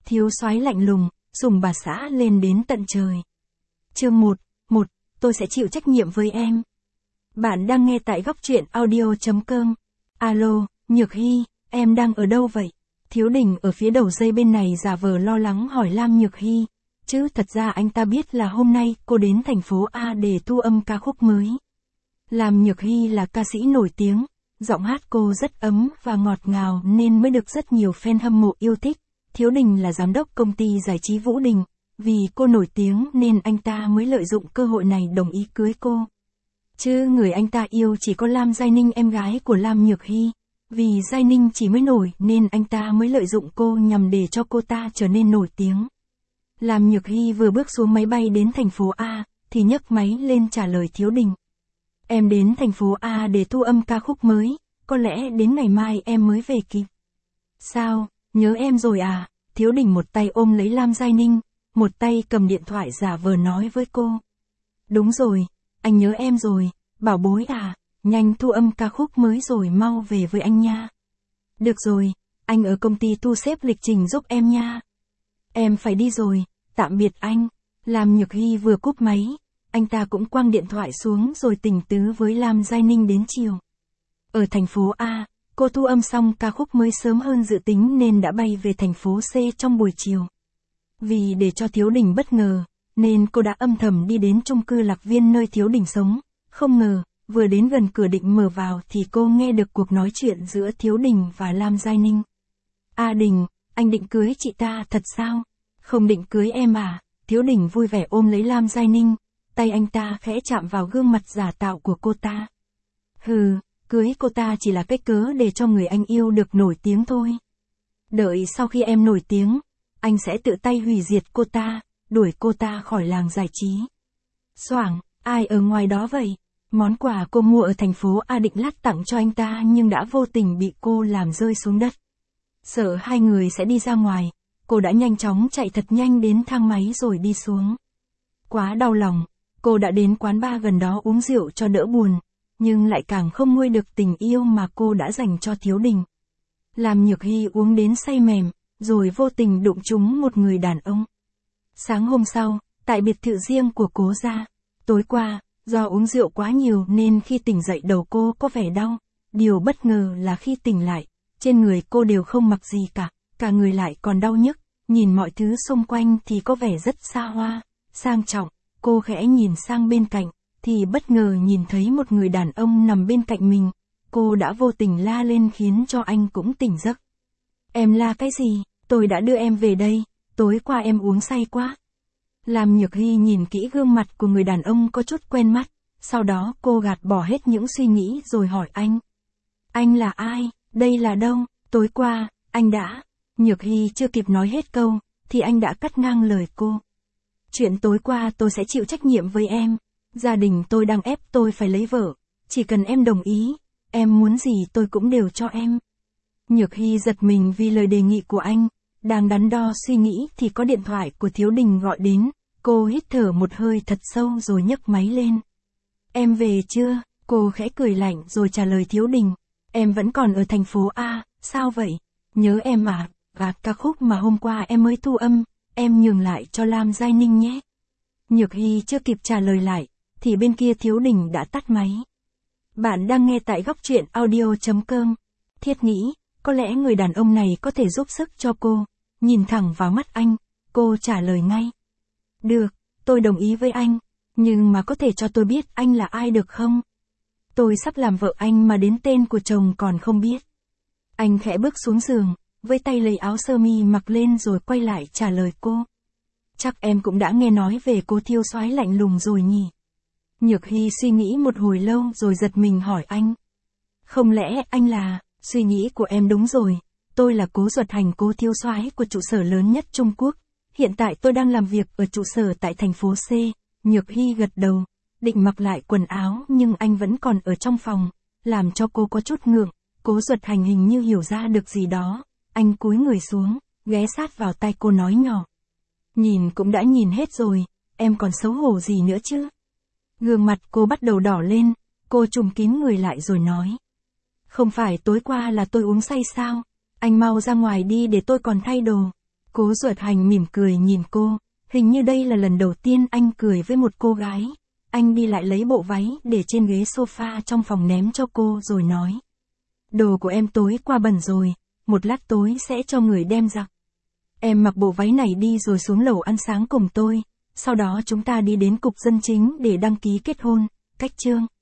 Thiếu soái lạnh lùng, sùng bà xã lên đến tận trời. Chương 1, tôi sẽ chịu trách nhiệm với em. Bạn đang nghe tại góc truyện audio.com. Alo, Nhược Hy, em đang ở đâu vậy? Thiếu Đình ở phía đầu dây bên này giả vờ lo lắng hỏi Lam Nhược Hy. Chứ thật ra anh ta biết là hôm nay cô đến thành phố A để thu âm ca khúc mới. Lam Nhược Hy là ca sĩ nổi tiếng, giọng hát cô rất ấm và ngọt ngào nên mới được rất nhiều fan hâm mộ yêu thích. Thiếu Đình là giám đốc công ty giải trí Vũ Đình, vì cô nổi tiếng nên anh ta mới lợi dụng cơ hội này đồng ý cưới cô. Chứ người anh ta yêu chỉ có Lam Giai Ninh, em gái của Lam Nhược Hy. Vì Giai Ninh chỉ mới nổi nên anh ta mới lợi dụng cô nhằm để cho cô ta trở nên nổi tiếng. Lam Nhược Hy vừa bước xuống máy bay đến thành phố A, thì nhấc máy lên trả lời Thiếu Đình. Em đến thành phố A để thu âm ca khúc mới, có lẽ đến ngày mai em mới về kịp. Sao, nhớ em rồi à? Thiếu Đình một tay ôm lấy Lam Giai Ninh, một tay cầm điện thoại giả vờ nói với cô. Đúng rồi, anh nhớ em rồi, bảo bối à, nhanh thu âm ca khúc mới rồi mau về với anh nha. Được rồi, anh ở công ty thu xếp lịch trình giúp em nha. Em phải đi rồi, tạm biệt anh. Lam Nhược Hy vừa cúp máy, anh ta cũng quăng điện thoại xuống rồi tình tứ với Lam Giai Ninh đến chiều. Ở thành phố A, cô thu âm xong ca khúc mới sớm hơn dự tính nên đã bay về thành phố C trong buổi chiều. Vì để cho Thiếu Đình bất ngờ, nên cô đã âm thầm đi đến chung cư Lạc Viên nơi Thiếu Đình sống. Không ngờ, vừa đến gần cửa định mở vào thì cô nghe được cuộc nói chuyện giữa Thiếu Đình và Lam Giai Ninh. A Đình, anh định cưới chị ta thật sao? Không định cưới em à? Thiếu Đình vui vẻ ôm lấy Lam Giai Ninh, tay anh ta khẽ chạm vào gương mặt giả tạo của cô ta. Hừ, cưới cô ta chỉ là cái cớ để cho người anh yêu được nổi tiếng thôi. Đợi sau khi em nổi tiếng, anh sẽ tự tay hủy diệt cô ta, đuổi cô ta khỏi làng giải trí. Xoảng, ai ở ngoài đó vậy? Món quà cô mua ở thành phố A định lát tặng cho anh ta nhưng đã vô tình bị cô làm rơi xuống đất. Sợ hai người sẽ đi ra ngoài, cô đã nhanh chóng chạy thật nhanh đến thang máy rồi đi xuống. Quá đau lòng, cô đã đến quán bar gần đó uống rượu cho đỡ buồn, nhưng lại càng không nguôi được tình yêu mà cô đã dành cho Thiếu Đình. Lam Nhược Hy uống đến say mềm, rồi vô tình đụng trúng một người đàn ông. Sáng hôm sau, tại biệt thự riêng của Cố gia, tối qua, do uống rượu quá nhiều nên khi tỉnh dậy đầu cô có vẻ đau. Điều bất ngờ là khi tỉnh lại, trên người cô đều không mặc gì cả người lại còn đau nhức, nhìn mọi thứ xung quanh thì có vẻ rất xa hoa, sang trọng. Cô khẽ nhìn sang bên cạnh, thì bất ngờ nhìn thấy một người đàn ông nằm bên cạnh mình. Cô đã vô tình la lên khiến cho anh cũng tỉnh giấc. Em la cái gì? Tôi đã đưa em về đây, tối qua em uống say quá. Lam Nhược Hy nhìn kỹ gương mặt của người đàn ông có chút quen mắt, sau đó cô gạt bỏ hết những suy nghĩ rồi hỏi anh. Anh là ai? Đây là đâu? Tối qua, anh đã... Nhược Hy chưa kịp nói hết câu, thì anh đã cắt ngang lời cô. Chuyện tối qua tôi sẽ chịu trách nhiệm với em. Gia đình tôi đang ép tôi phải lấy vợ. Chỉ cần em đồng ý, em muốn gì tôi cũng đều cho em. Nhược Hy giật mình vì lời đề nghị của anh. Đang đắn đo suy nghĩ thì có điện thoại của Thiếu Đình gọi đến. Cô hít thở một hơi thật sâu rồi nhấc máy lên. Em về chưa? Cô khẽ cười lạnh rồi trả lời Thiếu Đình. Em vẫn còn ở thành phố A, sao vậy? Nhớ em à? Và ca khúc mà hôm qua em mới thu âm, em nhường lại cho Lam Giai Ninh nhé. Nhược Hy chưa kịp trả lời lại, thì bên kia Thiếu Đình đã tắt máy. Bạn đang nghe tại góc truyện audio.com. Thiết nghĩ, có lẽ người đàn ông này có thể giúp sức cho cô. Nhìn thẳng vào mắt anh, cô trả lời ngay. Được, tôi đồng ý với anh, nhưng mà có thể cho tôi biết anh là ai được không? Tôi sắp làm vợ anh mà đến tên của chồng còn không biết. Anh khẽ bước xuống giường, với tay lấy áo sơ mi mặc lên rồi quay lại trả lời cô. Chắc em cũng đã nghe nói về cô Thiếu soái lạnh lùng rồi nhỉ? Nhược Hy suy nghĩ một hồi lâu rồi giật mình hỏi anh. Không lẽ anh là... Suy nghĩ của em đúng rồi, tôi là Cố Duật Hành, Cố Thiếu soái của trụ sở lớn nhất Trung Quốc. Hiện tại tôi đang làm việc ở trụ sở tại thành phố C. Nhược Hy gật đầu, định mặc lại quần áo nhưng anh vẫn còn ở trong phòng, làm cho cô có chút ngượng. Cố Duật Hành hình như hiểu ra được gì đó, anh cúi người xuống, ghé sát vào tai cô nói nhỏ. Nhìn cũng đã nhìn hết rồi, em còn xấu hổ gì nữa chứ? Gương mặt cô bắt đầu đỏ lên, cô trùm kín người lại rồi nói. Không phải tối qua là tôi uống say sao? Anh mau ra ngoài đi để tôi còn thay đồ. Cố Duật Hành mỉm cười nhìn cô, hình như đây là lần đầu tiên anh cười với một cô gái. Anh đi lại lấy bộ váy để trên ghế sofa trong phòng ném cho cô rồi nói. Đồ của em tối qua bẩn rồi, một lát tối sẽ cho người đem giặt. Em mặc bộ váy này đi rồi xuống lầu ăn sáng cùng tôi, sau đó chúng ta đi đến cục dân chính để đăng ký kết hôn, cách chương.